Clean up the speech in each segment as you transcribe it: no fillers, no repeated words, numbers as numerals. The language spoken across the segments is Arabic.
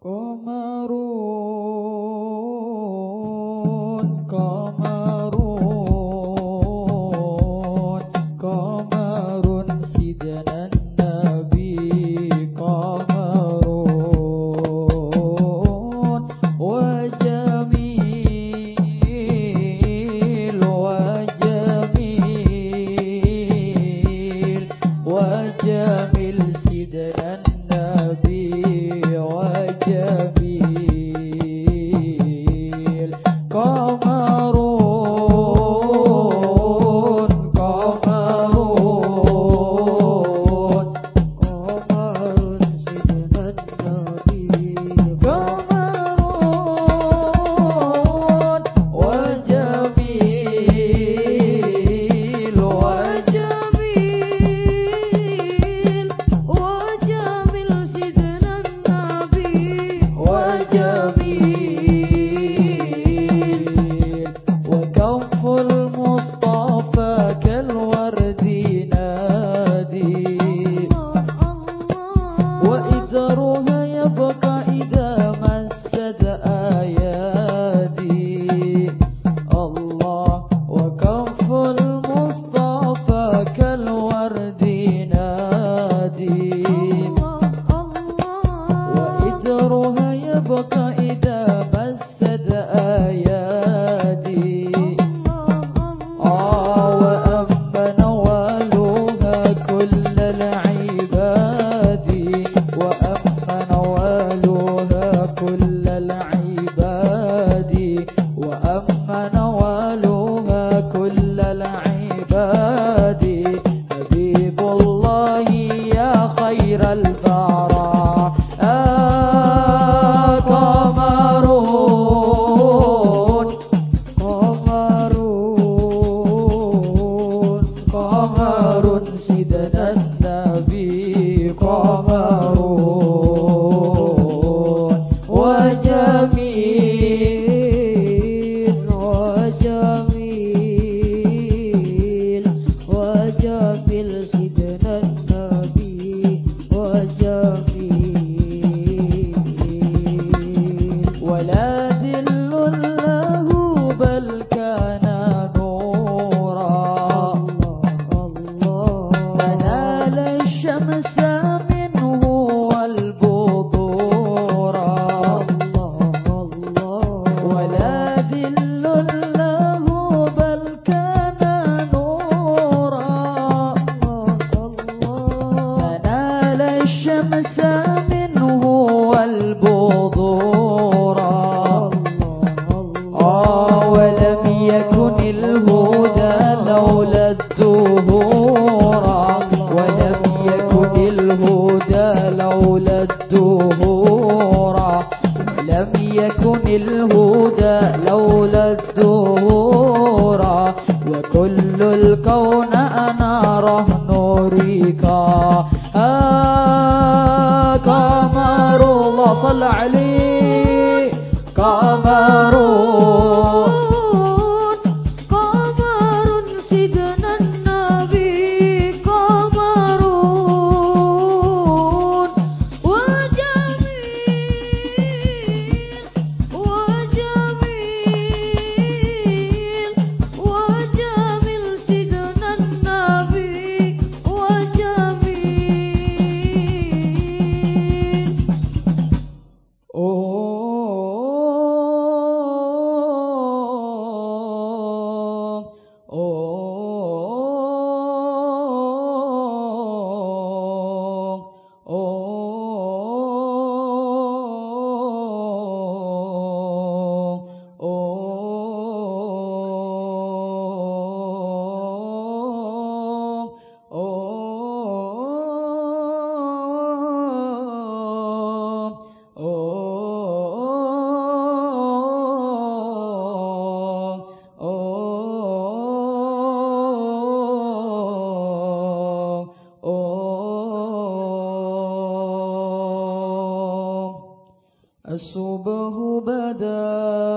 الصبح بدا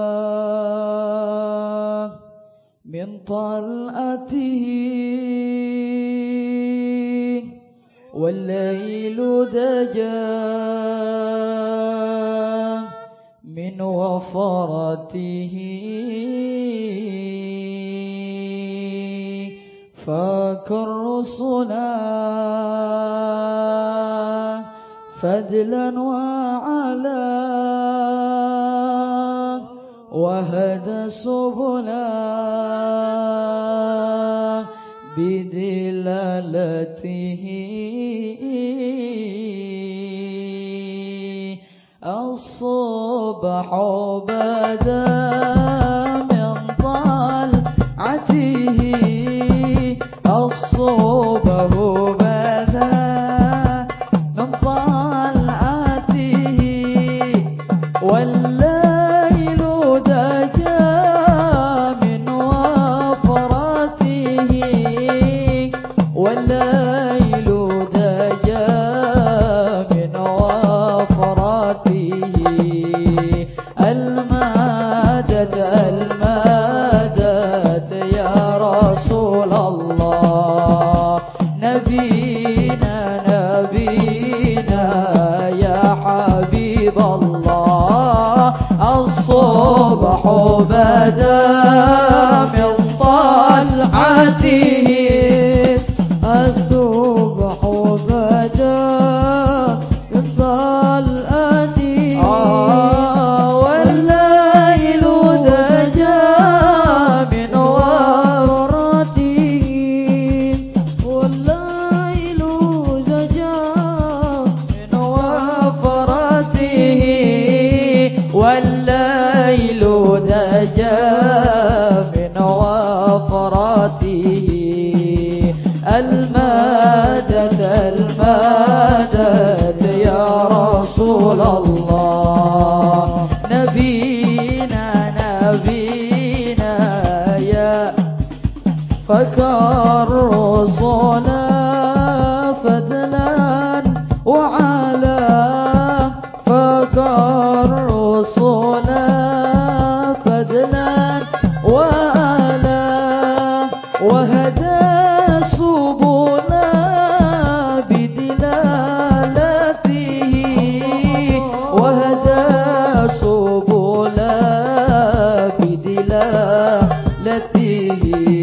من طلعته والليل دجى من وفرته فاك الرسل فضلا وعلا وهدى سبلا بدلالته الصبح بدا من طلعته الصبح بدا من طلعته والليل دجا من وفرته والليل دجا من وفرته المدد المدد يا رسول الله نبينا نبينا يا حبيب الله الصبح بدا من طلعته الصبح بدا من طلعته والليل دجا من وفرته والليل دجا من وفرته والليل دجا من وفرته المدد المدد يا رسول الله نبينا نبينا يا فكر الرسل فضلا وعلا فكر الرسل فضلا وعلا وهدى سبلا بدلالته وهدى سبلا بدلالته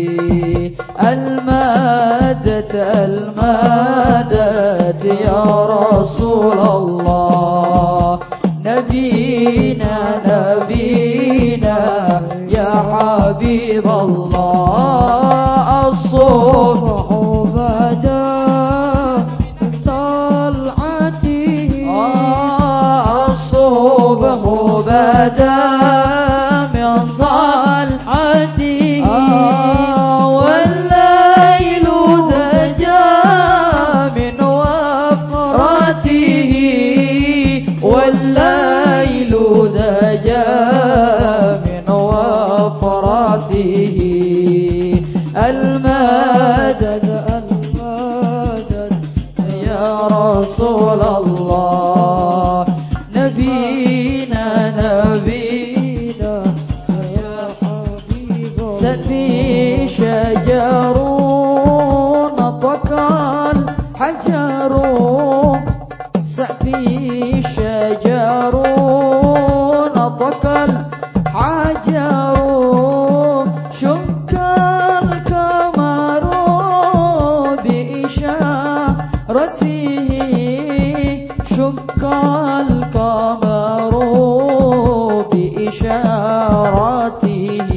المدد المدد يا رسول الله نبينا نبينا يا حبيب الله الصبح بدا من طلعته الصبح بدا من طلعته والليل دجا من وفرته والليل دجا من وفرته المدد المدد يا رسول الله نبينا نبينا يا حبيب الله سفي شجر نطق الحجر سفي شجر نطق الحجر شك القمر بإشارته شك القمر بإشارته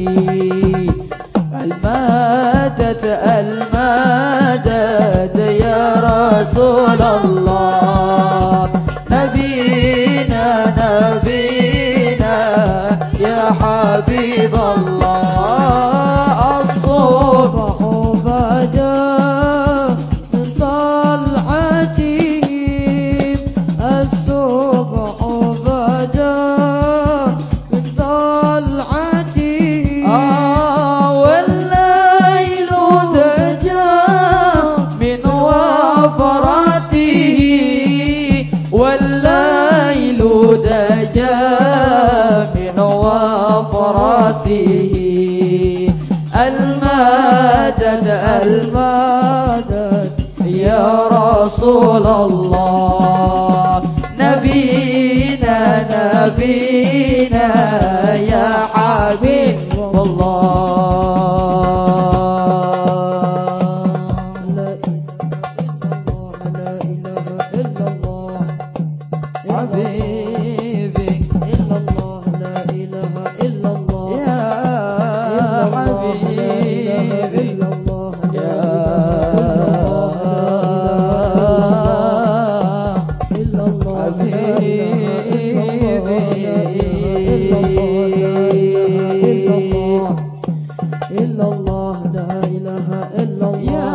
المدد المدد يا رسول الله نبينا نبينا يا حبيب الله الصبح بدا من طلعته الصبح بدا من طلعته والليل دجا من وفرته والليل دجا من وفرته المدد المدد يا رسول الله نبينا نبينا يا حبيب الله. لا إله إلا الله حبيبي إلا الله. لا إله إلا الله يا حبيبي إلا الله. يا إلا الله حبيبي إلا الله. لا إله إلا الله يا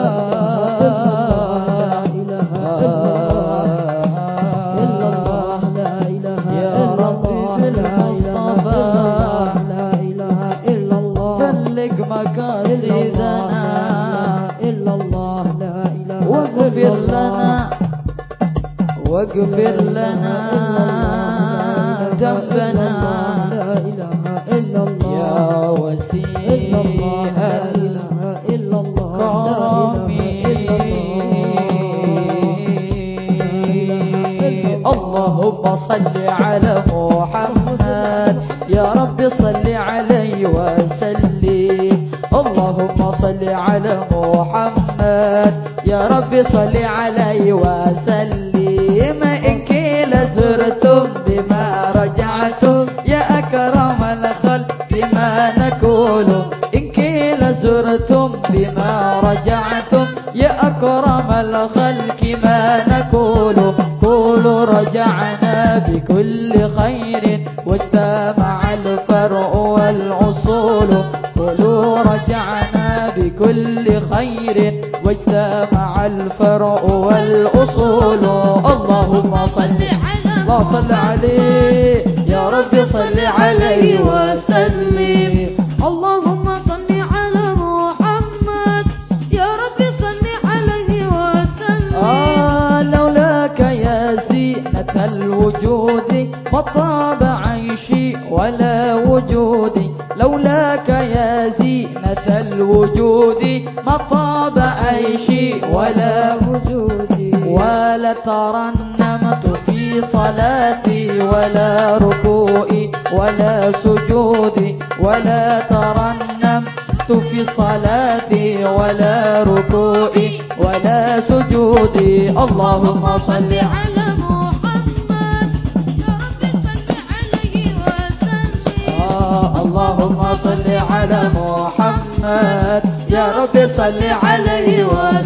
واغفر لنا ذنبنا يا وسيع الكرم. اللهم صل على محمد يا رب صل عليه وسلم. اللهم صل على محمد يا رب صل عليه وسلم. إن كيل زرتم بما رجعتم يا أكرم الخلق بما نقول. إن كيل زرتم بما رجعتم يا أكرم الخلق ما نقول. قولوا رجعنا بكل خير واجتمع الفرع والأصول. قولوا رجعنا بكل خير واجتمع الفرع والأصول. اللهم صل عليه يا رب صل عليه وسلم. اللهم صل على محمد يا رب صل عليه وسلم. لولاك يا زينة الوجود ما طاب عيشي ولا وجودي. لولاك يا زينة الوجود ما طاب عيشي ولا وجودي. ولا ترنمت في صلاتي ولا ركوعي ولا سجودي. ولا ترنمت في صلاتي ولا ركوعي ولا سجودي. اللهم صل على محمد يا رب صل عليه وسلم. اللهم صل على محمد يا رب صل عليه وسلم.